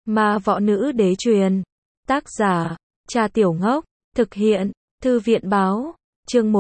Ma võ nữ đế truyền. Tác giả, Trà Tiểu Ngốc. Thực hiện, Thư viện báo. Chương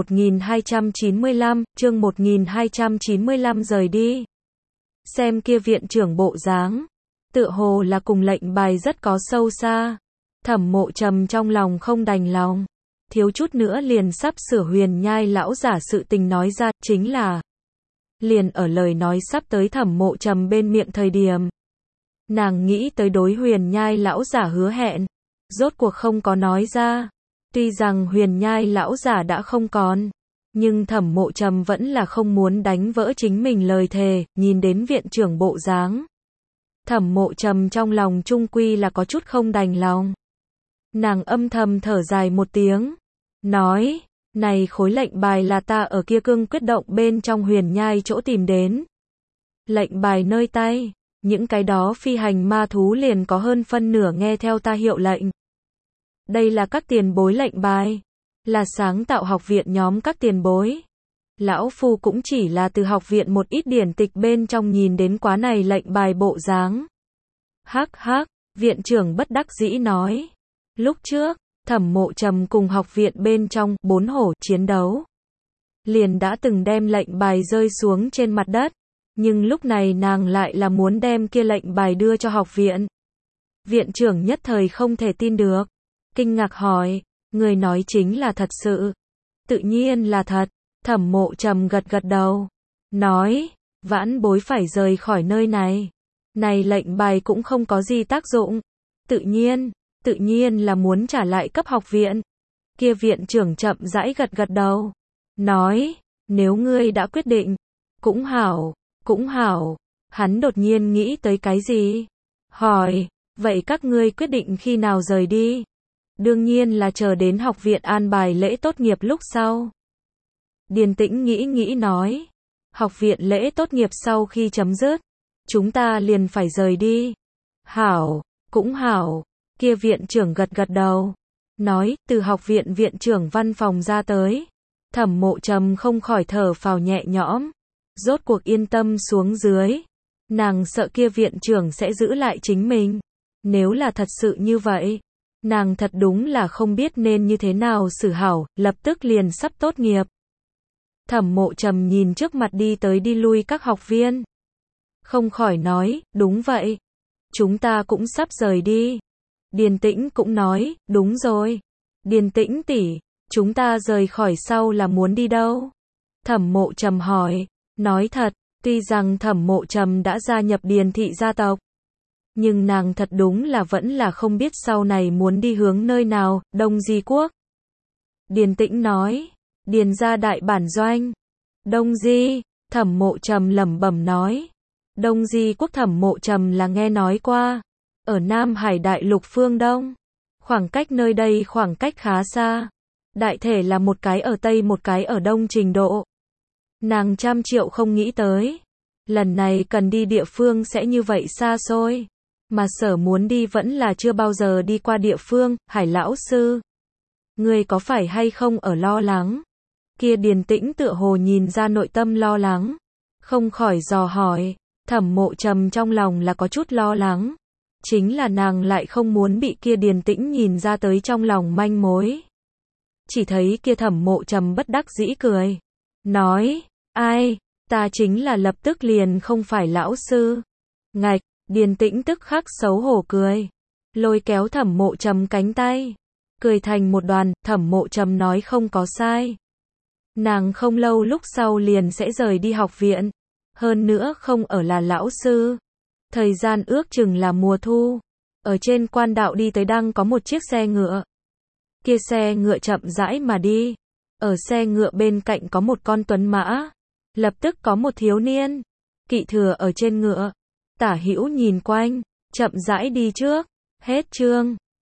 1295, chương 1295 rời đi. Xem kia viện trưởng bộ dáng, tựa hồ là cùng lệnh bài rất có sâu xa. Thẩm Mộ Trầm trong lòng không đành lòng, thiếu chút nữa liền sắp sửa Huyền Nhai lão giả sự tình nói ra, chính là liền ở lời nói sắp tới Thẩm Mộ Trầm bên miệng thời điểm, nàng nghĩ tới đối Huyền Nhai lão giả hứa hẹn, rốt cuộc không có nói ra. Tuy rằng Huyền Nhai lão giả đã không còn, nhưng Thẩm Mộ Trầm vẫn là không muốn đánh vỡ chính mình lời thề. Nhìn đến viện trưởng bộ dáng, Thẩm Mộ Trầm trong lòng chung quy là có chút không đành lòng. Nàng âm thầm thở dài một tiếng, nói, này khối lệnh bài là ta ở kia cương quyết động bên trong Huyền Nhai chỗ tìm đến. Lệnh bài nơi tay, những cái đó phi hành ma thú liền có hơn phân nửa nghe theo ta hiệu lệnh. Đây là các tiền bối lệnh bài, là sáng tạo học viện nhóm các tiền bối. Lão Phu cũng chỉ là từ học viện một ít điển tịch bên trong nhìn đến quá này lệnh bài bộ dáng. Hắc hắc, viện trưởng bất đắc dĩ nói. Lúc trước, Thẩm Mộ Trầm cùng học viện bên trong 4 hổ chiến đấu, liền đã từng đem lệnh bài rơi xuống trên mặt đất, nhưng lúc này nàng lại là muốn đem kia lệnh bài đưa cho học viện. Viện trưởng nhất thời không thể tin được, kinh ngạc hỏi, người nói chính là thật sự? Tự nhiên là thật. Thẩm Mộ Trầm gật gật đầu, nói, vãn bối phải rời khỏi nơi này. Này lệnh bài cũng không có gì tác dụng. Tự nhiên là muốn trả lại cấp học viện. Kia viện trưởng chậm rãi gật gật đầu, nói, nếu ngươi đã quyết định, cũng hảo, cũng hảo. Hắn đột nhiên nghĩ tới cái gì? Hỏi, vậy các ngươi quyết định khi nào rời đi? Đương nhiên là chờ đến học viện an bài lễ tốt nghiệp lúc sau. Điền Tĩnh nghĩ nói, học viện lễ tốt nghiệp sau khi chấm dứt, chúng ta liền phải rời đi. Hảo, cũng hảo. Kia viện trưởng gật gật đầu, nói, từ học viện viện trưởng văn phòng ra tới. Thẩm Mộ Trầm không khỏi thở phào nhẹ nhõm, rốt cuộc yên tâm xuống dưới. Nàng sợ kia viện trưởng sẽ giữ lại chính mình. Nếu là thật sự như vậy, nàng thật đúng là không biết nên như thế nào xử hảo, lập tức liền sắp tốt nghiệp. Thẩm Mộ Trầm nhìn trước mặt đi tới đi lui các học viên, không khỏi nói, đúng vậy, chúng ta cũng sắp rời đi. Điền Tĩnh cũng nói, đúng rồi. Điền Tĩnh tỷ, chúng ta rời khỏi sau là muốn đi đâu? Thẩm Mộ Trầm hỏi, nói thật, tuy rằng Thẩm Mộ Trầm đã gia nhập Điền thị gia tộc, nhưng nàng thật đúng là vẫn là không biết sau này muốn đi hướng nơi nào. Đông Di Quốc. Điền Tĩnh nói, Điền gia đại bản doanh. Đông Di, Thẩm Mộ Trầm lẩm bẩm nói. Đông Di Quốc Thẩm Mộ Trầm là nghe nói qua, ở Nam Hải đại lục phương Đông. Khoảng cách nơi đây khoảng cách khá xa. Đại thể là một cái ở Tây một cái ở Đông trình độ. Nàng trăm triệu không nghĩ tới, lần này cần đi địa phương sẽ như vậy xa xôi. Mà sở muốn đi vẫn là chưa bao giờ đi qua địa phương. Hải lão sư, người có phải hay không ở lo lắng? Kia Điền Tĩnh tựa hồ nhìn ra nội tâm lo lắng, không khỏi dò hỏi. Thẩm Mộ Trầm trong lòng là có chút lo lắng, chính là nàng lại không muốn bị kia Điền Tĩnh nhìn ra tới trong lòng manh mối. Chỉ thấy kia Thẩm Mộ Trầm bất đắc dĩ cười, nói, ai, ta chính là lập tức liền không phải lão sư. Ngạch, Điền Tĩnh tức khắc xấu hổ cười, lôi kéo Thẩm Mộ Trầm cánh tay, cười thành một đoàn. Thẩm Mộ Trầm nói không có sai. Nàng không lâu lúc sau liền sẽ rời đi học viện, hơn nữa không ở là lão sư. Thời gian ước chừng là mùa thu. Ở trên quan đạo đi tới đang có một chiếc xe ngựa. Kia xe ngựa chậm rãi mà đi. Ở xe ngựa bên cạnh có một con tuấn mã. Lập tức có một thiếu niên kỵ thừa ở trên ngựa, tả hữu nhìn quanh, chậm rãi đi trước. Hết chương.